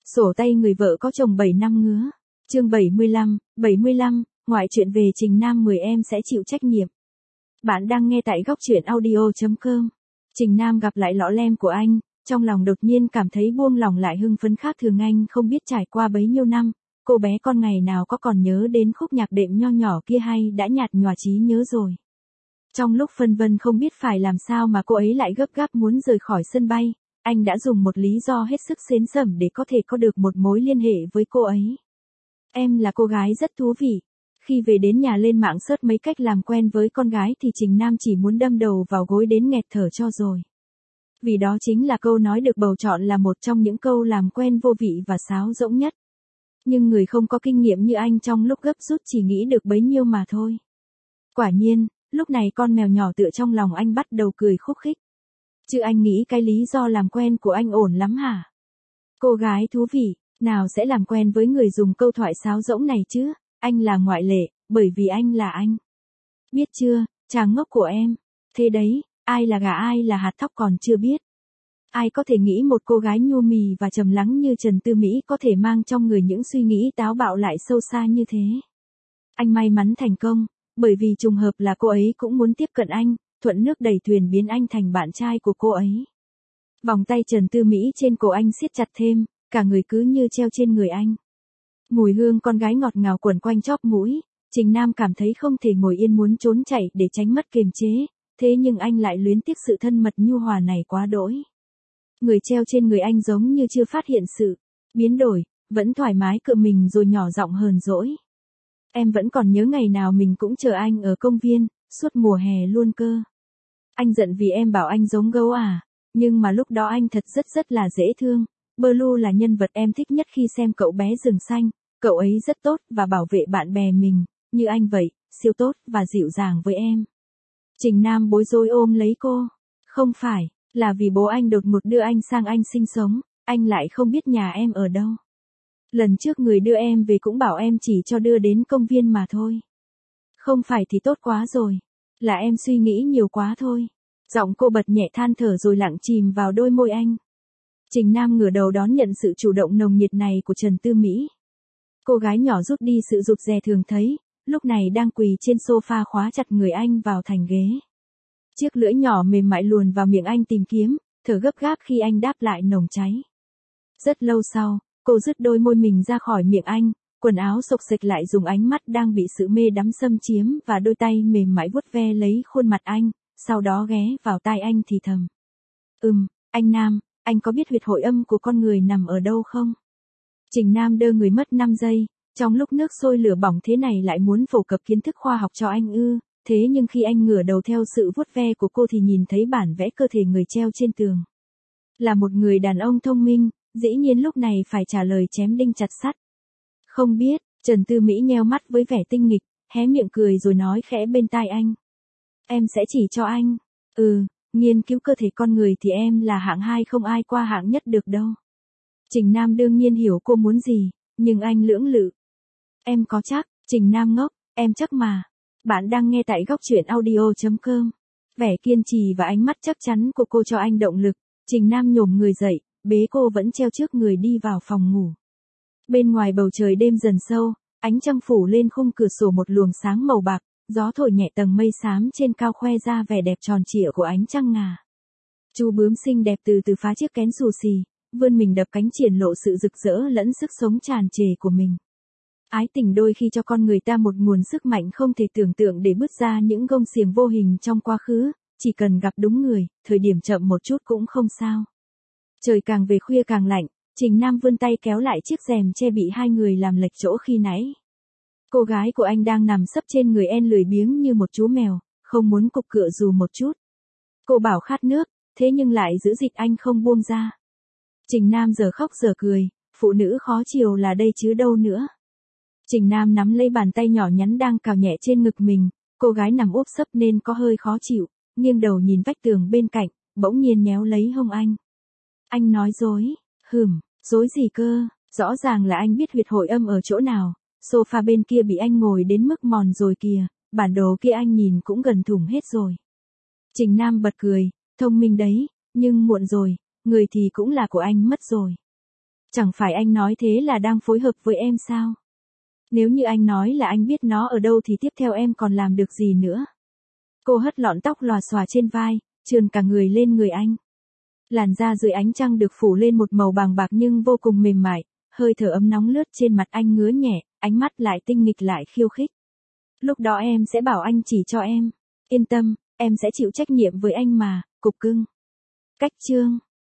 Sổ tay người vợ có chồng 7 năm ngứa. Chương 75, ngoại truyện về Trình Nam 10 em sẽ chịu trách nhiệm. Bạn đang nghe tại góc truyện audio.com. Trình Nam gặp lại lọ lem của anh, trong lòng đột nhiên cảm thấy buông lòng lại hưng phấn khác thường. Anh không biết trải qua bấy nhiêu năm, cô bé con ngày nào có còn nhớ đến khúc nhạc đệm nho nhỏ kia hay đã nhạt nhòa trí nhớ rồi. Trong lúc phân vân không biết phải làm sao mà cô ấy lại gấp gáp muốn rời khỏi sân bay, anh đã dùng một lý do hết sức xến xẩm để có thể có được một mối liên hệ với cô ấy. Em là cô gái rất thú vị. Khi về đến nhà lên mạng search mấy cách làm quen với con gái thì Trình Nam chỉ muốn đâm đầu vào gối đến nghẹt thở cho rồi. Vì đó chính là câu nói được bầu chọn là một trong những câu làm quen vô vị và sáo rỗng nhất. Nhưng người không có kinh nghiệm như anh trong lúc gấp rút chỉ nghĩ được bấy nhiêu mà thôi. Quả nhiên, lúc này con mèo nhỏ tựa trong lòng anh bắt đầu cười khúc khích. Chứ anh nghĩ cái lý do làm quen của anh ổn lắm hả? Cô gái thú vị, nào sẽ làm quen với người dùng câu thoại sáo rỗng này chứ? Anh là ngoại lệ, bởi vì anh là anh. Biết chưa, chàng ngốc của em. Thế đấy, ai là gà ai là hạt thóc còn chưa biết. Ai có thể nghĩ một cô gái nhu mì và trầm lắng như Trần Tư Mỹ có thể mang trong người những suy nghĩ táo bạo lại sâu xa như thế. Anh may mắn thành công, bởi vì trùng hợp là cô ấy cũng muốn tiếp cận anh, thuận nước đẩy thuyền biến anh thành bạn trai của cô ấy. Vòng tay Trần Tư Mỹ trên cổ anh siết chặt thêm, cả người cứ như treo trên người anh. Mùi hương con gái ngọt ngào quẩn quanh chóp mũi, Trình Nam cảm thấy không thể ngồi yên muốn trốn chạy để tránh mất kiềm chế, thế nhưng anh lại luyến tiếc sự thân mật nhu hòa này quá đỗi. Người treo trên người anh giống như chưa phát hiện sự biến đổi, vẫn thoải mái cựa mình rồi nhỏ giọng hờn dỗi. Em vẫn còn nhớ ngày nào mình cũng chờ anh ở công viên, suốt mùa hè luôn cơ. Anh giận vì em bảo anh giống gấu à, nhưng mà lúc đó anh thật rất là dễ thương. Blue là nhân vật em thích nhất khi xem Cậu bé rừng xanh, cậu ấy rất tốt và bảo vệ bạn bè mình, như anh vậy, siêu tốt và dịu dàng với em. Trình Nam bối rối ôm lấy cô. Không phải, là vì bố anh đột ngột đưa anh sang Anh sinh sống, anh lại không biết nhà em ở đâu. Lần trước người đưa em về cũng bảo em chỉ cho đưa đến công viên mà thôi. Không phải thì tốt quá rồi, là em suy nghĩ nhiều quá thôi. Giọng cô bật nhẹ than thở rồi lặng chìm vào đôi môi anh. Trình Nam ngửa đầu đón nhận sự chủ động nồng nhiệt này của Trần Tư Mỹ. Cô gái nhỏ rút đi sự rụt rè thường thấy, lúc này đang quỳ trên sofa khóa chặt người anh vào thành ghế. Chiếc lưỡi nhỏ mềm mại luồn vào miệng anh tìm kiếm, thở gấp gáp khi anh đáp lại nồng cháy. Rất lâu sau, cô dứt đôi môi mình ra khỏi miệng anh, quần áo xộc xệch lại dùng ánh mắt đang bị sự mê đắm xâm chiếm và đôi tay mềm mại vuốt ve lấy khuôn mặt anh, sau đó ghé vào tai anh thì thầm. Anh Nam, anh có biết huyệt hội âm của con người nằm ở đâu không? Trình Nam đơ người mất 5 giây, trong lúc nước sôi lửa bỏng thế này lại muốn phổ cập kiến thức khoa học cho anh ư, thế nhưng khi anh ngửa đầu theo sự vuốt ve của cô thì nhìn thấy bản vẽ cơ thể người treo trên tường. Là một người đàn ông thông minh, dĩ nhiên lúc này phải trả lời chém đinh chặt sắt. Không biết, Trần Tư Mỹ nheo mắt với vẻ tinh nghịch, hé miệng cười rồi nói khẽ bên tai anh. Em sẽ chỉ cho anh. Nghiên cứu cơ thể con người thì em là hạng 2 không ai qua hạng nhất được đâu. Trình Nam đương nhiên hiểu cô muốn gì, nhưng anh lưỡng lự. Em có chắc? Trình Nam ngốc, em chắc mà. Bạn đang nghe tại góc truyện audio.com. Vẻ kiên trì và ánh mắt chắc chắn của cô cho anh động lực. Trình Nam nhổm người dậy, bế cô vẫn treo trước người đi vào phòng ngủ. Bên ngoài bầu trời đêm dần sâu, ánh trăng phủ lên khung cửa sổ một luồng sáng màu bạc. Gió thổi nhẹ tầng mây xám trên cao khoe ra vẻ đẹp tròn trịa của ánh trăng ngà. Chú bướm xinh đẹp từ từ phá chiếc kén xù xì, vươn mình đập cánh triển lộ sự rực rỡ lẫn sức sống tràn trề của mình. Ái tình đôi khi cho con người ta một nguồn sức mạnh không thể tưởng tượng để bứt ra những gông xiềng vô hình trong quá khứ, chỉ cần gặp đúng người, thời điểm chậm một chút cũng không sao. Trời càng về khuya càng lạnh, Trình Nam vươn tay kéo lại chiếc rèm che bị hai người làm lệch chỗ khi nãy. Cô gái của anh đang nằm sấp trên người en lười biếng như một chú mèo, không muốn cục cựa dù một chút. Cô bảo khát nước, thế nhưng lại giữ dịch anh không buông ra. Trình Nam giờ khóc giờ cười, phụ nữ khó chiều là đây chứ đâu nữa. Trình Nam nắm lấy bàn tay nhỏ nhắn đang cào nhẹ trên ngực mình, cô gái nằm úp sấp nên có hơi khó chịu, nghiêng đầu nhìn vách tường bên cạnh, bỗng nhiên nhéo lấy hông anh. Anh nói dối, dối gì cơ, rõ ràng là anh biết huyệt hội âm ở chỗ nào. Sofa bên kia bị anh ngồi đến mức mòn rồi kìa, bản đồ kia anh nhìn cũng gần thủng hết rồi. Trình Nam bật cười, thông minh đấy, nhưng muộn rồi, người thì cũng là của anh mất rồi. Chẳng phải anh nói thế là đang phối hợp với em sao? Nếu như anh nói là anh biết nó ở đâu thì tiếp theo em còn làm được gì nữa? Cô hất lọn tóc lòa xòa trên vai, trườn cả người lên người anh. Làn da dưới ánh trăng được phủ lên một màu bàng bạc nhưng vô cùng mềm mại, hơi thở ấm nóng lướt trên mặt anh ngứa nhẹ, ánh mắt lại tinh nghịch lại khiêu khích. Lúc đó em sẽ bảo anh chỉ cho em. Yên tâm, em sẽ chịu trách nhiệm với anh mà, cục cưng. Cách chương